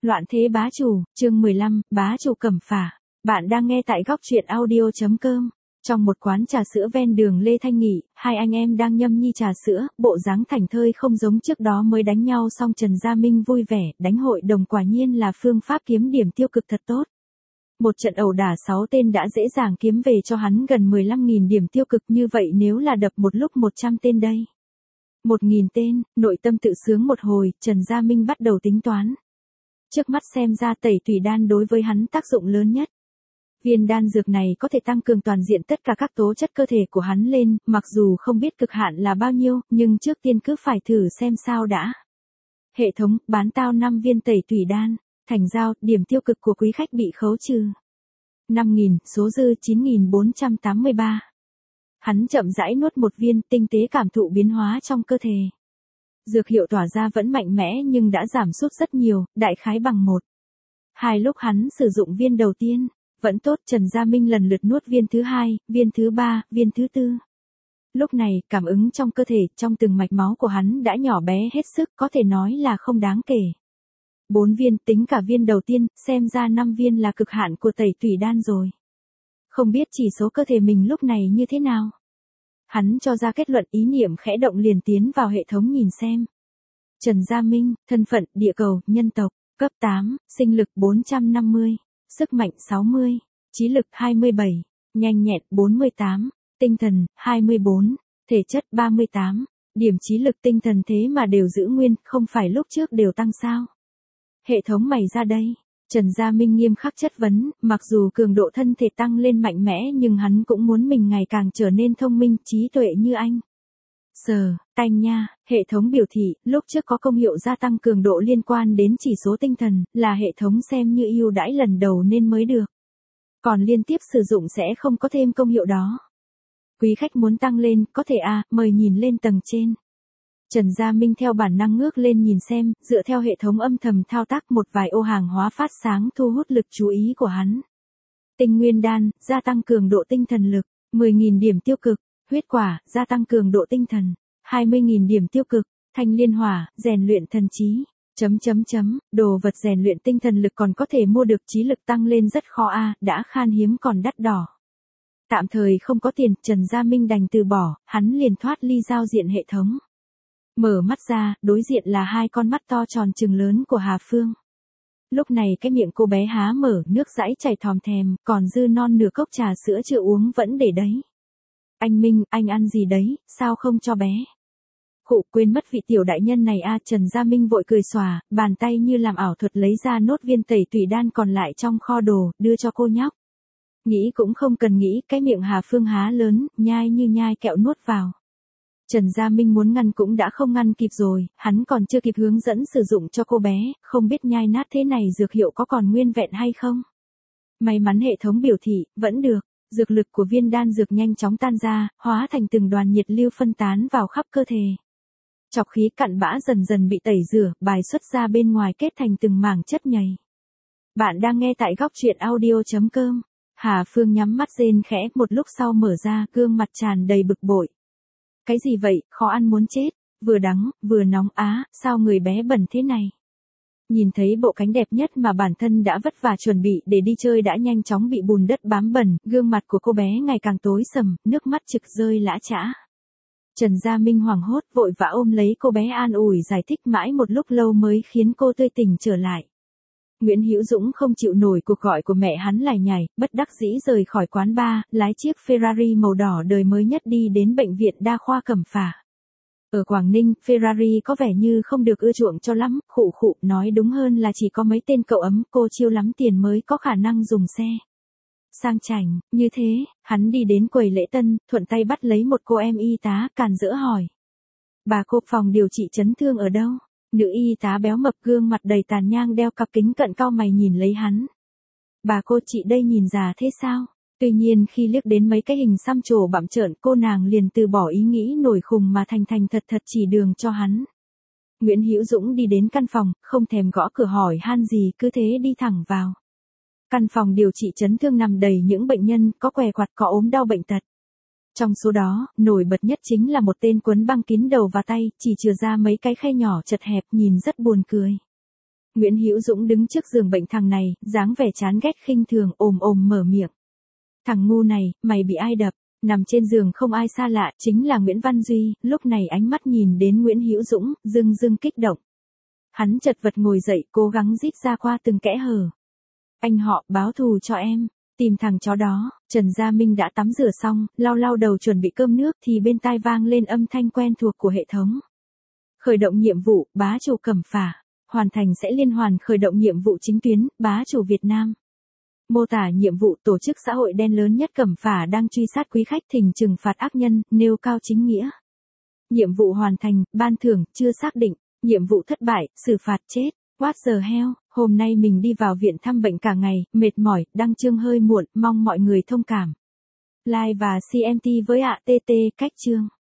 Loạn thế bá chủ, chương 15, bá chủ cẩm phả. Bạn đang nghe tại góc truyện audio.com. Trong một quán trà sữa ven đường Lê Thanh Nghị, hai anh em đang nhâm nhi trà sữa, bộ dáng thảnh thơi không giống trước đó mới đánh nhau xong Trần Gia Minh vui vẻ, đánh hội đồng quả nhiên là phương pháp kiếm điểm tiêu cực thật tốt. Một trận ẩu đả 6 tên đã dễ dàng kiếm về cho hắn gần 15.000 điểm tiêu cực, như vậy nếu là đập một lúc 100 tên đây. 1.000 tên, nội tâm tự sướng một hồi, Trần Gia Minh bắt đầu tính toán. Trước mắt xem ra tẩy tùy đan đối với hắn tác dụng lớn nhất. Viên đan dược này có thể tăng cường toàn diện tất cả các tố chất cơ thể của hắn lên, mặc dù không biết cực hạn là bao nhiêu, nhưng trước tiên cứ phải thử xem sao đã. Hệ thống, bán tao 5 viên tẩy tùy đan. Thành giao, điểm tiêu cực của quý khách bị khấu trừ. 5.000, số dư 9.483. Hắn chậm rãi nuốt một viên, tinh tế cảm thụ biến hóa trong cơ thể. Dược hiệu tỏa ra vẫn mạnh mẽ nhưng đã giảm sút rất nhiều, đại khái bằng 1. 2 lúc hắn sử dụng viên đầu tiên, vẫn tốt. Trần Gia Minh lần lượt nuốt viên thứ 2, viên thứ 3, viên thứ 4. Lúc này, cảm ứng trong cơ thể, trong từng mạch máu của hắn đã nhỏ bé hết sức, có thể nói là không đáng kể. 4 viên, tính cả viên đầu tiên, xem ra 5 viên là cực hạn của tẩy tùy đan rồi. Không biết chỉ số cơ thể mình lúc này như thế nào. Hắn cho ra kết luận, ý niệm khẽ động liền tiến vào hệ thống nhìn xem. Trần Gia Minh, thân phận, địa cầu, nhân tộc, cấp 8, sinh lực 450, sức mạnh 60, trí lực 27, nhanh nhẹn 48, tinh thần 24, thể chất 38, điểm trí lực tinh thần thế mà đều giữ nguyên, không phải lúc trước đều tăng sao? Hệ thống mày ra đây. Trần Gia Minh nghiêm khắc chất vấn, mặc dù cường độ thân thể tăng lên mạnh mẽ nhưng hắn cũng muốn mình ngày càng trở nên thông minh, trí tuệ như anh. Tanh nha, hệ thống biểu thị, lúc trước có công hiệu gia tăng cường độ liên quan đến chỉ số tinh thần, là hệ thống xem như ưu đãi lần đầu nên mới được. Còn liên tiếp sử dụng sẽ không có thêm công hiệu đó. Quý khách muốn tăng lên, có thể mời nhìn lên tầng trên. Trần Gia Minh theo bản năng ngước lên nhìn xem, dựa theo hệ thống âm thầm thao tác một vài ô hàng hóa phát sáng thu hút lực chú ý của hắn. Tinh nguyên đan, gia tăng cường độ tinh thần lực, 10.000 điểm tiêu cực, huyết quả, gia tăng cường độ tinh thần, 20.000 điểm tiêu cực, thanh liên hỏa, rèn luyện thần trí, đồ vật rèn luyện tinh thần lực còn có thể mua được, trí lực tăng lên rất khó đã khan hiếm còn đắt đỏ. Tạm thời không có tiền, Trần Gia Minh đành từ bỏ, hắn liền thoát ly giao diện hệ thống. Mở mắt ra, đối diện là hai con mắt to tròn trừng lớn của Hà Phương. Lúc này cái miệng cô bé há mở, nước dãi chảy thòm thèm, còn dư non nửa cốc trà sữa chưa uống vẫn để đấy. Anh Minh, anh ăn gì đấy, sao không cho bé? Khụ, quên mất vị tiểu đại nhân này Trần Gia Minh vội cười xòa, bàn tay như làm ảo thuật lấy ra nốt viên tẩy tùy đan còn lại trong kho đồ, đưa cho cô nhóc. Nghĩ cũng không cần nghĩ, cái miệng Hà Phương há lớn, nhai như nhai kẹo nuốt vào. Trần Gia Minh muốn ngăn cũng đã không ngăn kịp rồi, hắn còn chưa kịp hướng dẫn sử dụng cho cô bé, không biết nhai nát thế này dược hiệu có còn nguyên vẹn hay không. May mắn hệ thống biểu thị, vẫn được, dược lực của viên đan dược nhanh chóng tan ra, hóa thành từng đoàn nhiệt lưu phân tán vào khắp cơ thể. Chọc khí cặn bã dần dần bị tẩy rửa, bài xuất ra bên ngoài kết thành từng mảng chất nhầy. Bạn đang nghe tại góc truyện audio.com. Hà Phương nhắm mắt rên khẽ, một lúc sau mở ra, gương mặt tràn đầy bực bội. Cái gì vậy, khó ăn muốn chết, vừa đắng, vừa nóng sao người bé bẩn thế này. Nhìn thấy bộ cánh đẹp nhất mà bản thân đã vất vả chuẩn bị để đi chơi đã nhanh chóng bị bùn đất bám bẩn, gương mặt của cô bé ngày càng tối sầm, nước mắt trực rơi lã chã. Trần Gia Minh hoảng hốt vội vã ôm lấy cô bé an ủi giải thích mãi một lúc lâu mới khiến cô tươi tỉnh trở lại. Nguyễn Hữu Dũng không chịu nổi cuộc gọi của mẹ hắn lải nhải, bất đắc dĩ rời khỏi quán bar, lái chiếc Ferrari màu đỏ đời mới nhất đi đến bệnh viện đa khoa Cẩm Phả. Ở Quảng Ninh, Ferrari có vẻ như không được ưa chuộng cho lắm, nói đúng hơn là chỉ có mấy tên cậu ấm cô chiêu lắm tiền mới có khả năng dùng xe. Sang chảnh, như thế, hắn đi đến quầy lễ tân, thuận tay bắt lấy một cô em y tá, càn rỡ hỏi. Bà cô, phòng điều trị chấn thương ở đâu? Nữ y tá béo mập gương mặt đầy tàn nhang đeo cặp kính cận cau mày nhìn lấy hắn. Bà cô, chị đây nhìn già thế sao? Tuy nhiên khi liếc đến mấy cái hình xăm trổ bặm trợn, cô nàng liền từ bỏ ý nghĩ nổi khùng mà thành thật chỉ đường cho hắn. Nguyễn Hữu Dũng đi đến căn phòng, không thèm gõ cửa hỏi han gì, cứ thế đi thẳng vào. Căn phòng điều trị chấn thương nằm đầy những bệnh nhân, có què quặt có ốm đau bệnh tật. Trong số đó, nổi bật nhất chính là một tên quấn băng kín đầu và tay, chỉ chừa ra mấy cái khe nhỏ chật hẹp nhìn rất buồn cười. Nguyễn Hữu Dũng đứng trước giường bệnh thằng này, dáng vẻ chán ghét khinh thường ồm ồm mở miệng. Thằng ngu này, mày bị ai đập? Nằm trên giường không ai xa lạ, chính là Nguyễn Văn Duy, lúc này ánh mắt nhìn đến Nguyễn Hữu Dũng, dưng kích động. Hắn chật vật ngồi dậy, cố gắng rít ra qua từng kẽ hở. Anh họ, báo thù cho em, tìm thằng chó đó. Trần Gia Minh đã tắm rửa xong, lau đầu chuẩn bị cơm nước thì bên tai vang lên âm thanh quen thuộc của hệ thống. Khởi động nhiệm vụ, bá chủ Cẩm Phả. Hoàn thành sẽ liên hoàn khởi động nhiệm vụ chính tuyến, bá chủ Việt Nam. Mô tả nhiệm vụ tổ chức xã hội đen lớn nhất Cẩm Phả đang truy sát quý khách thỉnh trừng phạt ác nhân, nêu cao chính nghĩa. Nhiệm vụ hoàn thành, ban thưởng, chưa xác định. Nhiệm vụ thất bại, xử phạt chết. What the hell, hôm nay mình đi vào viện thăm bệnh cả ngày, mệt mỏi, đăng chương hơi muộn, mong mọi người thông cảm. Like và CMT với ạ TT, cách chương.